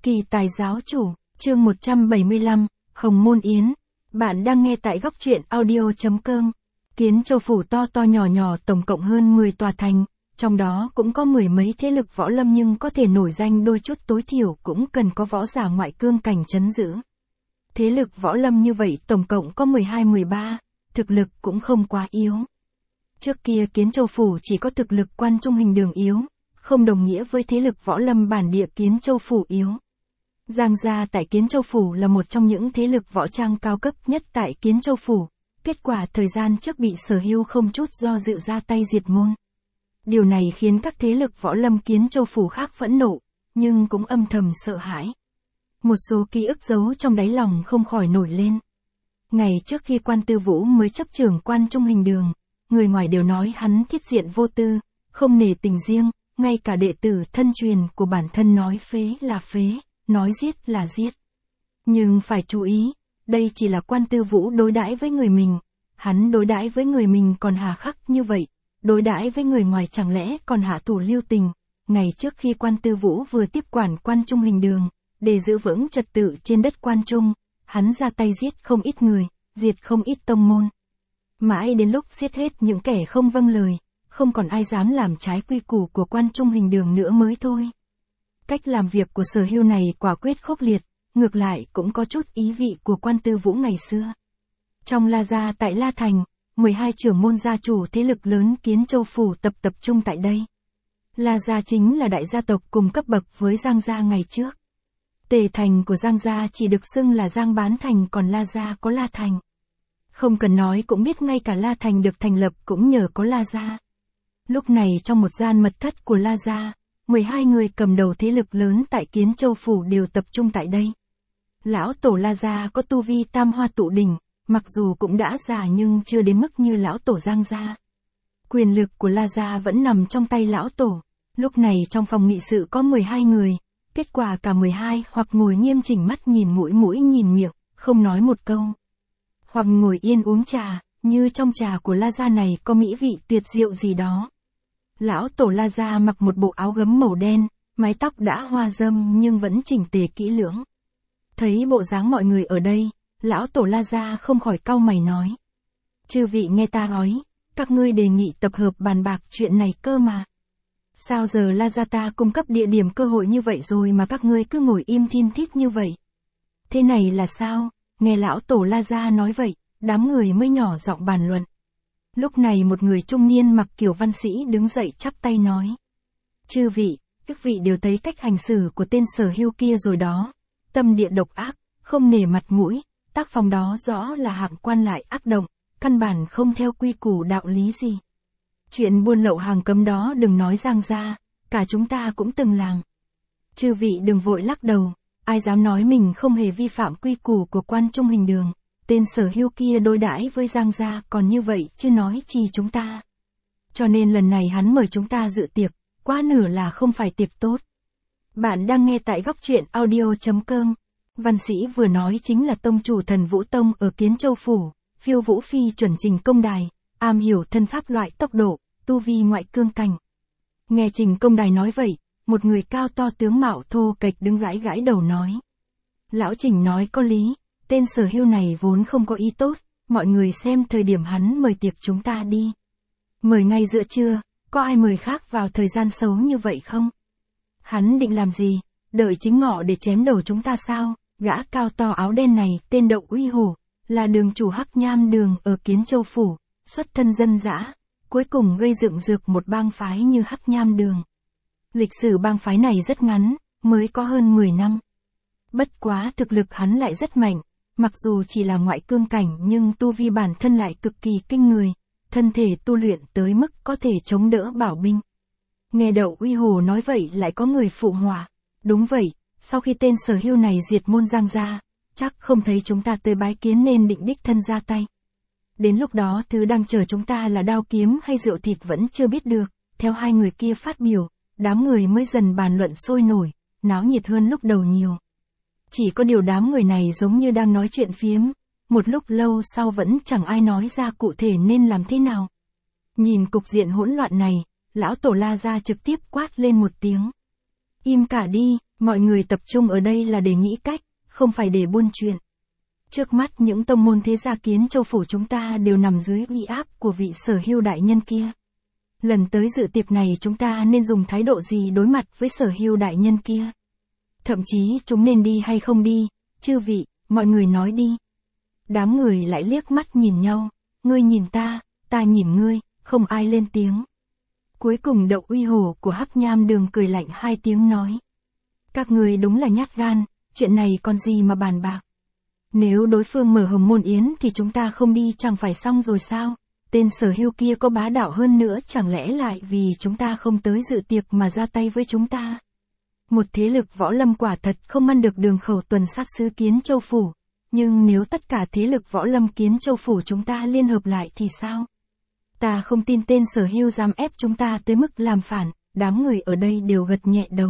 Kỳ tài giáo chủ, chương 175, Hồng Môn Yến. Bạn đang nghe tại góc truyện audio.com. Kiến Châu phủ to to nhỏ nhỏ tổng cộng hơn 10 tòa thành, trong đó cũng có mười mấy thế lực võ lâm nhưng có thể nổi danh đôi chút tối thiểu cũng cần có võ giả ngoại cương cảnh trấn giữ. Thế lực võ lâm như vậy tổng cộng có 12-13, thực lực cũng không quá yếu. Trước kia Kiến Châu phủ chỉ có thực lực Quan Trung Hình Đường yếu, không đồng nghĩa với thế lực võ lâm bản địa Kiến Châu phủ yếu. Giang gia tại Kiến Châu phủ là một trong những thế lực võ trang cao cấp nhất tại Kiến Châu phủ, kết quả thời gian trước bị Sở Hưu không chút do dự ra tay diệt môn. Điều này khiến các thế lực võ lâm Kiến Châu phủ khác phẫn nộ, nhưng cũng âm thầm sợ hãi. Một số ký ức giấu trong đáy lòng không khỏi nổi lên. Ngày trước khi Quan Tư Vũ mới chấp trưởng Quan Trung Hình Đường, người ngoài đều nói hắn thiết diện vô tư, không nể tình riêng, ngay cả đệ tử thân truyền của bản thân nói phế là phế, nói giết là giết. Nhưng phải chú ý, đây chỉ là Quan Tư Vũ đối đãi với người mình, hắn đối đãi với người mình còn hà khắc như vậy, đối đãi với người ngoài chẳng lẽ còn hạ thủ lưu tình. Ngày trước khi Quan Tư Vũ vừa tiếp quản Quan Trung Hình Đường, để giữ vững trật tự trên đất Quan Trung, hắn ra tay giết không ít người, diệt không ít tông môn. Mãi đến lúc giết hết những kẻ không vâng lời, không còn ai dám làm trái quy củ của Quan Trung Hình Đường nữa mới thôi. Cách làm việc của Sở Hưu này quả quyết khốc liệt, ngược lại cũng có chút ý vị của Quan Tư Vũ ngày xưa. Trong La Gia tại La Thành, 12 trưởng môn gia chủ thế lực lớn Kiến Châu phủ tập trung tại đây. La Gia chính là đại gia tộc cùng cấp bậc với Giang Gia ngày trước. Tề thành của Giang Gia chỉ được xưng là Giang Bán Thành, còn La Gia có La Thành. Không cần nói cũng biết ngay cả La Thành được thành lập cũng nhờ có La Gia. Lúc này trong một gian mật thất của La Gia, 12 người cầm đầu thế lực lớn tại Kiến Châu phủ đều tập trung tại đây. Lão tổ La Gia có tu vi tam hoa tụ đỉnh, mặc dù cũng đã già nhưng chưa đến mức như lão tổ Giang Gia. Quyền lực của La Gia vẫn nằm trong tay lão tổ. Lúc này trong phòng nghị sự có 12 người, kết quả cả 12 hoặc ngồi nghiêm chỉnh mắt nhìn mũi nhìn miệng, không nói một câu. Hoặc ngồi yên uống trà, như trong trà của La Gia này có mỹ vị tuyệt diệu gì đó. Lão tổ La Gia mặc một bộ áo gấm màu đen, mái tóc đã hoa râm nhưng vẫn chỉnh tề kỹ lưỡng. Thấy bộ dáng mọi người ở đây, lão tổ La Gia không khỏi cau mày nói. Chư vị nghe ta nói, các ngươi đề nghị tập hợp bàn bạc chuyện này cơ mà. Sao giờ La Gia ta cung cấp địa điểm cơ hội như vậy rồi mà các ngươi cứ ngồi im thin thít như vậy? Thế này là sao? Nghe lão tổ La Gia nói vậy, đám người mới nhỏ giọng bàn luận. Lúc này một người trung niên mặc kiểu văn sĩ đứng dậy chắp tay nói. Chư vị, các vị đều thấy cách hành xử của tên Sở Hưu kia rồi đó. Tâm địa độc ác, không nể mặt mũi, tác phong đó rõ là hạng quan lại ác động, căn bản không theo quy củ đạo lý gì. Chuyện buôn lậu hàng cấm đó đừng nói Giang Gia, cả chúng ta cũng từng làm. Chư vị đừng vội lắc đầu, ai dám nói mình không hề vi phạm quy củ của Quan Trung Hình Đường. Tên Sở Hưu kia đối đãi với Giang Gia còn như vậy chứ nói chi chúng ta. Cho nên lần này hắn mời chúng ta dự tiệc, quá nửa là không phải tiệc tốt. Bạn đang nghe tại góc truyện audio.com. Văn sĩ vừa nói chính là tông chủ Thần Vũ Tông ở Kiến Châu phủ, Phiêu Vũ Phi chuẩn trình công đài, am hiểu thân pháp loại tốc độ, tu vi ngoại cương cảnh. Nghe Trình Công Đài nói vậy, một người cao to tướng mạo thô kệch đứng gãi gãi đầu nói. Lão Trình nói có lý, tên Sở Hưu này vốn không có ý tốt, mọi người xem thời điểm hắn mời tiệc chúng ta đi. Mời ngay giữa trưa, có ai mời khác vào thời gian xấu như vậy không? Hắn định làm gì, đợi chính ngọ để chém đầu chúng ta sao? Gã cao to áo đen này tên Đậu Uy Hổ, là đường chủ Hắc Nham Đường ở Kiến Châu phủ, xuất thân dân dã, cuối cùng gây dựng dược một bang phái như Hắc Nham Đường. Lịch sử bang phái này rất ngắn, mới có hơn 10 năm. Bất quá thực lực hắn lại rất mạnh, mặc dù chỉ là ngoại cương cảnh nhưng tu vi bản thân lại cực kỳ kinh người, thân thể tu luyện tới mức có thể chống đỡ bảo binh. Nghe Đậu Uy Hồ nói vậy lại có người phụ họa. Đúng vậy, sau khi tên Sở Hưu này diệt môn Giang Gia, chắc không thấy chúng ta tới bái kiến nên định đích thân ra tay. Đến lúc đó thứ đang chờ chúng ta là đao kiếm hay rượu thịt vẫn chưa biết được. Theo hai người kia phát biểu, đám người mới dần bàn luận sôi nổi, náo nhiệt hơn lúc đầu nhiều. Chỉ có điều đám người này giống như đang nói chuyện phiếm, một lúc lâu sau vẫn chẳng ai nói ra cụ thể nên làm thế nào. Nhìn cục diện hỗn loạn này, lão tổ La Gia trực tiếp quát lên một tiếng. Im cả đi, Mọi người tập trung ở đây là để nghĩ cách, không phải để buôn chuyện. Trước mắt những tông môn thế gia Kiến Châu phủ chúng ta đều nằm dưới uy áp của vị Sở Hưu đại nhân kia. Lần tới dự tiệc này chúng ta nên dùng thái độ gì đối mặt với Sở Hưu đại nhân kia? Thậm chí chúng nên đi hay không đi, chư vị, mọi người nói đi. Đám người lại liếc mắt nhìn nhau, ngươi nhìn ta nhìn ngươi, không ai lên tiếng. Cuối cùng Đậu Uy Hổ của Hắc Nham Đường cười lạnh hai tiếng nói. Các ngươi đúng là nhát gan, chuyện này còn gì mà bàn bạc. Nếu đối phương mở Hồng Môn Yến thì chúng ta không đi chẳng phải xong rồi sao? Tên Sở Hưu kia có bá đạo hơn nữa chẳng lẽ lại vì chúng ta không tới dự tiệc mà ra tay với chúng ta? Một thế lực võ lâm quả thật không ăn được đường khẩu tuần sát sứ Kiến Châu phủ. Nhưng nếu tất cả thế lực võ lâm Kiến Châu phủ chúng ta liên hợp lại thì sao? Ta không tin tên Sở Hưu dám ép chúng ta tới mức làm phản, đám người ở đây đều gật nhẹ đầu.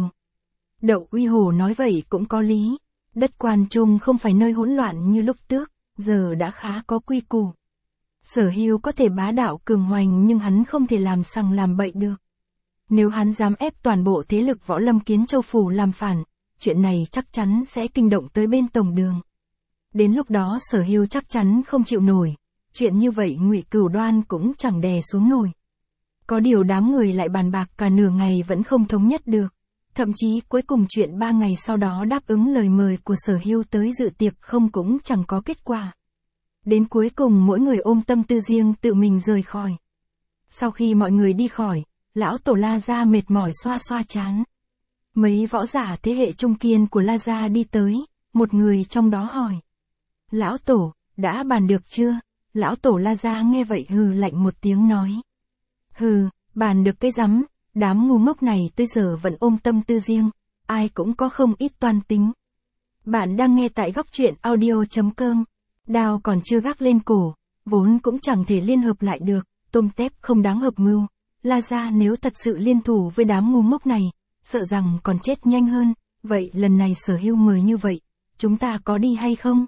Đậu Uy Hổ nói vậy cũng có lý. Đất Quan Trung không phải nơi hỗn loạn như lúc trước, giờ đã khá có quy củ. Sở Hưu có thể bá đạo cường hoành nhưng hắn không thể làm sằng làm bậy được. Nếu hắn dám ép toàn bộ thế lực võ lâm Kiến Châu phủ làm phản, chuyện này chắc chắn sẽ kinh động tới bên tổng đường. Đến lúc đó Sở Hưu chắc chắn không chịu nổi, chuyện như vậy Ngụy Cửu Đoan cũng chẳng đè xuống nổi. Có điều đám người lại bàn bạc cả nửa ngày vẫn không thống nhất được. Thậm chí cuối cùng chuyện 3 ngày sau đó đáp ứng lời mời của Sở Hưu tới dự tiệc không cũng chẳng có kết quả. Đến cuối cùng mỗi người ôm tâm tư riêng tự mình rời khỏi. Sau khi mọi người đi khỏi, lão tổ La Gia mệt mỏi xoa xoa trán. Mấy võ giả thế hệ trung kiên của La Gia đi tới, một người trong đó hỏi. Lão tổ, đã bàn được chưa? Lão tổ La Gia nghe vậy hừ lạnh một tiếng nói. Hừ, bàn được cái rắm, đám ngu ngốc này tới giờ vẫn ôm tâm tư riêng, ai cũng có không ít toan tính. Bạn đang nghe tại góc truyện audio.com. Đao còn chưa gác lên cổ, vốn cũng chẳng thể liên hợp lại được, tôm tép không đáng hợp mưu. La Gia nếu thật sự liên thủ với đám ngu ngốc này, sợ rằng còn chết nhanh hơn, vậy lần này Sở Hưu mời như vậy, chúng ta có đi hay không?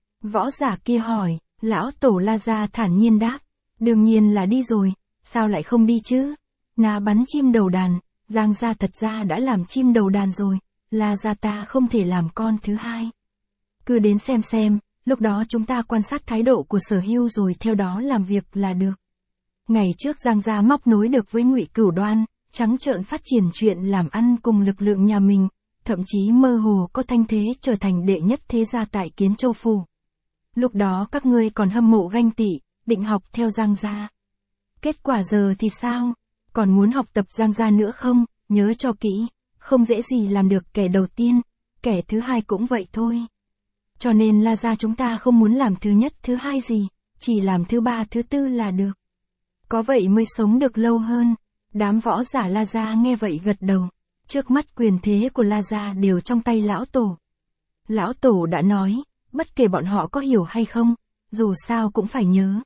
Võ giả kia hỏi, lão tổ La Gia thản nhiên đáp, đương nhiên là đi rồi, sao lại không đi chứ? Na bắn chim đầu đàn, Giang gia thật ra đã làm chim đầu đàn rồi, La Gia ta không thể làm con thứ hai. Cứ đến xem, lúc đó chúng ta quan sát thái độ của Sở Hưu rồi theo đó làm việc là được. Ngày trước Giang gia móc nối được với Ngụy Cửu Đoan, trắng trợn phát triển chuyện làm ăn cùng lực lượng nhà mình, thậm chí mơ hồ có thanh thế trở thành đệ nhất thế gia tại Kiến Châu phủ. Lúc đó các ngươi còn hâm mộ ganh tị, định học theo Giang gia. Kết quả giờ thì sao? Còn muốn học tập Giang gia nữa không? Nhớ cho kỹ, không dễ gì làm được kẻ đầu tiên, kẻ thứ hai cũng vậy thôi. Cho nên La Gia chúng ta không muốn làm thứ nhất thứ hai gì, chỉ làm thứ ba thứ tư là được. Có vậy mới sống được lâu hơn. Đám võ giả La Gia nghe vậy gật đầu. Trước mắt quyền thế của La Gia đều trong tay lão tổ. Lão tổ đã nói, bất kể bọn họ có hiểu hay không, dù sao cũng phải nhớ.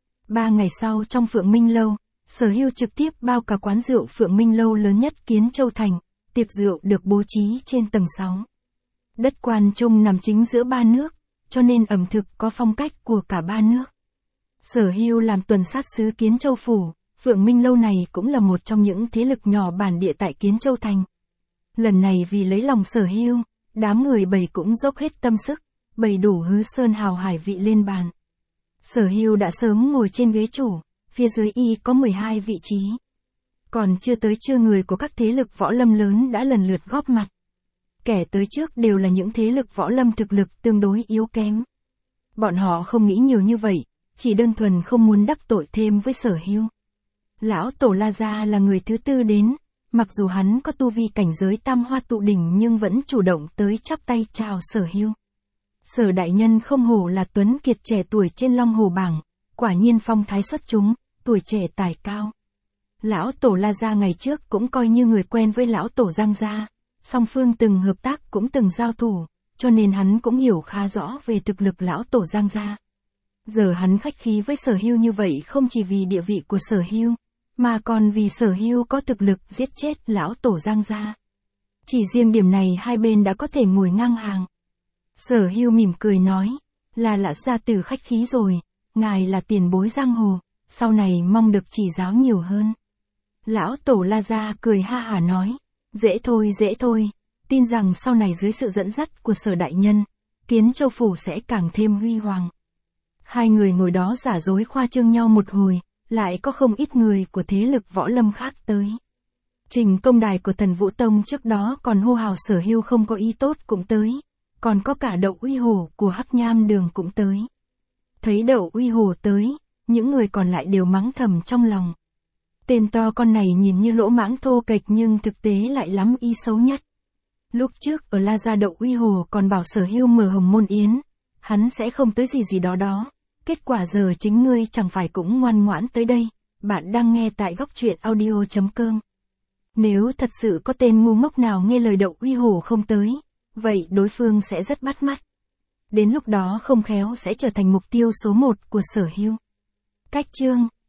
3 ngày sau trong Phượng Minh Lâu, Sở Hưu trực tiếp bao cả quán rượu Phượng Minh Lâu lớn nhất Kiến Châu thành, tiệc rượu được bố trí trên tầng 6. Đất Quan Trung nằm chính giữa 3 nước, cho nên ẩm thực có phong cách của cả 3 nước. Sở Hưu làm tuần sát sứ Kiến Châu phủ, Phượng Minh Lâu này cũng là một trong những thế lực nhỏ bản địa tại Kiến Châu thành. Lần này vì lấy lòng Sở Hưu, đám người bầy cũng dốc hết tâm sức, bày đủ hứ sơn hào hải vị lên bàn. Sở Hưu đã sớm ngồi trên ghế chủ, phía dưới y có 12 vị trí. Còn chưa tới trưa người của các thế lực võ lâm lớn đã lần lượt góp mặt. Kẻ tới trước đều là những thế lực võ lâm thực lực tương đối yếu kém. Bọn họ không nghĩ nhiều như vậy, chỉ đơn thuần không muốn đắc tội thêm với Sở Hưu. Lão tổ La Gia là người thứ tư đến, mặc dù hắn có tu vi cảnh giới tam hoa tụ đỉnh nhưng vẫn chủ động tới chắp tay chào Sở Hưu. Sở đại nhân không hổ là tuấn kiệt trẻ tuổi trên Long Hồ bảng, quả nhiên phong thái xuất chúng, tuổi trẻ tài cao. Lão tổ La Gia ngày trước cũng coi như người quen với lão tổ Giang gia, song phương từng hợp tác cũng từng giao thủ, cho nên hắn cũng hiểu khá rõ về thực lực lão tổ Giang gia. Giờ hắn khách khí với Sở Hưu như vậy không chỉ vì địa vị của Sở Hưu, mà còn vì Sở Hưu có thực lực giết chết lão tổ Giang gia. Chỉ riêng điểm này hai bên đã có thể ngồi ngang hàng. Sở Hưu mỉm cười nói, là Lã gia tử khách khí rồi, ngài là tiền bối giang hồ, sau này mong được chỉ giáo nhiều hơn. Lão tổ La Gia cười ha hả nói, dễ thôi, tin rằng sau này dưới sự dẫn dắt của Sở đại nhân, Kiến Châu phủ sẽ càng thêm huy hoàng. Hai người ngồi đó giả dối khoa trương nhau một hồi, lại có không ít người của thế lực võ lâm khác tới. Trình công đài của Thần Vũ Tông trước đó còn hô hào Sở Hưu không có ý tốt cũng tới, còn có cả Đậu Uy Hổ của Hắc Nham Đường cũng tới. Thấy Đậu Uy Hổ tới, những người còn lại đều mắng thầm trong lòng. Tên to con này nhìn như lỗ mãng thô kệch nhưng thực tế lại lắm ý xấu nhất. Lúc trước ở La Gia Đậu Uy Hổ còn bảo Sở Hưu mở Hồng Môn Yến, hắn sẽ không tới gì đó. Kết quả giờ chính ngươi chẳng phải cũng ngoan ngoãn tới đây. Bạn đang nghe tại góc truyện audio.com. Nếu thật sự có tên ngu ngốc nào nghe lời Đậu Uy Hổ không tới, vậy đối phương sẽ rất bắt mắt. Đến lúc đó không khéo sẽ trở thành mục tiêu số 1 của Sở Hưu. Cách chương